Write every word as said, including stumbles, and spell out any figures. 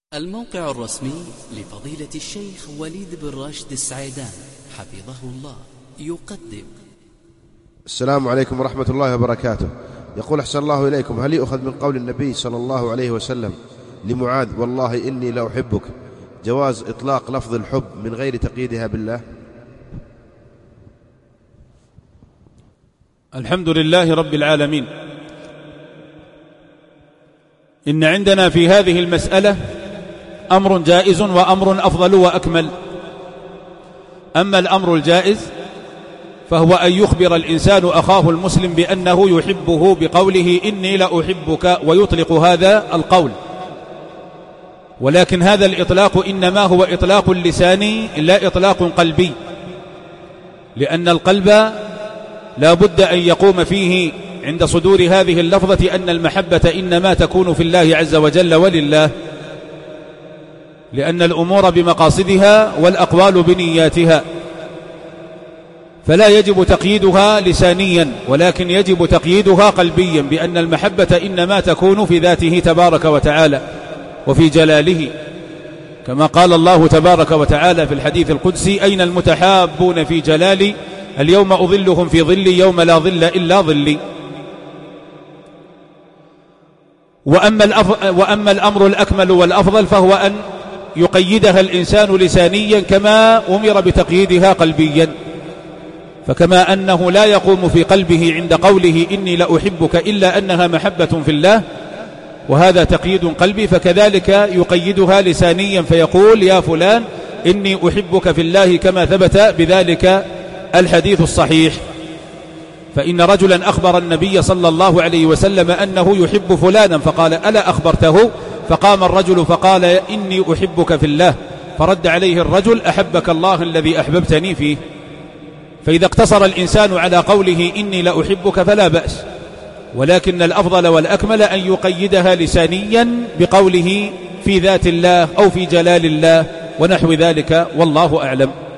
الموقع الرسمي لفضيلة الشيخ وليد بن راشد السعيدان حفظه الله يقدم. السلام عليكم ورحمة الله وبركاته. يقول أحسن الله إليكم، هل يؤخذ من قول النبي صلى الله عليه وسلم لمعاذ والله إني لأحبك جواز إطلاق لفظ الحب من غير تقييدها بالله؟ الحمد لله رب العالمين. إن عندنا في هذه المسألة أمر جائز وأمر أفضل وأكمل. أما الأمر الجائز فهو أن يخبر الإنسان أخاه المسلم بأنه يحبه بقوله إني لأحبك ويطلق هذا القول، ولكن هذا الإطلاق إنما هو إطلاق لساني لا إطلاق قلبي، لأن القلب لا بد أن يقوم فيه عند صدور هذه اللفظة أن المحبة إنما تكون في الله عز وجل ولله، لأن الأمور بمقاصدها والأقوال بنياتها، فلا يجب تقييدها لسانيا ولكن يجب تقييدها قلبيا بأن المحبة إنما تكون في ذاته تبارك وتعالى وفي جلاله، كما قال الله تبارك وتعالى في الحديث القدسي: أين المتحابون في جلالي اليوم أظلهم في ظلي يوم لا ظل إلا ظلي. وأما, وأما الأمر الأكمل والأفضل فهو أن يقيدها الإنسان لسانيا كما أمر بتقييدها قلبيا، فكما أنه لا يقوم في قلبه عند قوله إني لأحبك إلا أنها محبة في الله وهذا تقييد قلبي، فكذلك يقيدها لسانيا فيقول يا فلان إني أحبك في الله كما ثبت بذلك الحديث الصحيح. فإن رجلا أخبر النبي صلى الله عليه وسلم أنه يحب فلانا فقال ألا أخبرته؟ فقام الرجل فقال إني أحبك في الله، فرد عليه الرجل أحبك الله الذي أحببتني فيه. فإذا اقتصر الإنسان على قوله إني لأحبك فلا بأس، ولكن الأفضل والأكمل أن يقيدها لسانيا بقوله في ذات الله أو في جلال الله ونحو ذلك، والله أعلم.